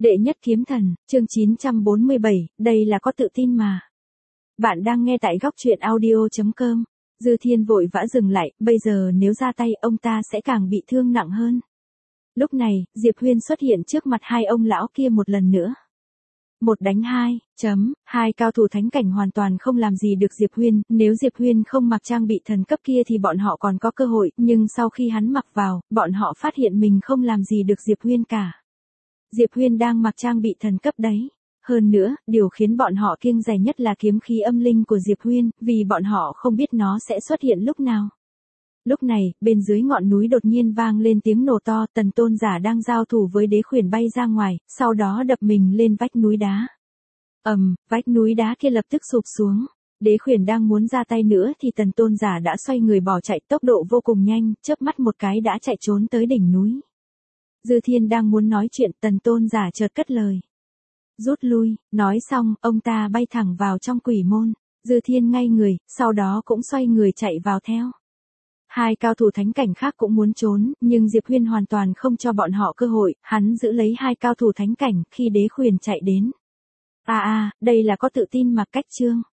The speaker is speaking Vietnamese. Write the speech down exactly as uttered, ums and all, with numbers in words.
Đệ nhất kiếm thần, chương chín trăm bốn mươi bảy, đây là có tự tin mà. Bạn đang nghe tại góc truyện audio chấm com. Dư Thiên vội vã dừng lại, bây giờ nếu ra tay ông ta sẽ càng bị thương nặng hơn. Lúc này, Diệp Huyên xuất hiện trước mặt hai ông lão kia một lần nữa. Một đánh hai, chấm, hai cao thủ thánh cảnh hoàn toàn không làm gì được Diệp Huyên, nếu Diệp Huyên không mặc trang bị thần cấp kia thì bọn họ còn có cơ hội, nhưng sau khi hắn mặc vào, bọn họ phát hiện mình không làm gì được Diệp Huyên cả. Diệp Huyên đang mặc trang bị thần cấp đấy. Hơn nữa, điều khiến bọn họ kiêng dè nhất là kiếm khí âm linh của Diệp Huyên, vì bọn họ không biết nó sẽ xuất hiện lúc nào. Lúc này, bên dưới ngọn núi đột nhiên vang lên tiếng nổ to, Tần Tôn giả đang giao thủ với Đế Khuyển bay ra ngoài, sau đó đập mình lên vách núi đá. Ầm, um, vách núi đá kia lập tức sụp xuống. Đế Khuyển đang muốn ra tay nữa thì Tần Tôn giả đã xoay người bỏ chạy tốc độ vô cùng nhanh, chớp mắt một cái đã chạy trốn tới đỉnh núi. Dư Thiên đang muốn nói chuyện, Tần Tôn giả chợt cất lời. Rút lui, nói xong, ông ta bay thẳng vào trong quỷ môn. Dư Thiên ngay người, sau đó cũng xoay người chạy vào theo. Hai cao thủ thánh cảnh khác cũng muốn trốn, nhưng Diệp Huyên hoàn toàn không cho bọn họ cơ hội, hắn giữ lấy hai cao thủ thánh cảnh khi Đế Khuyển chạy đến. À à, đây là có tự tin mặc cách chương.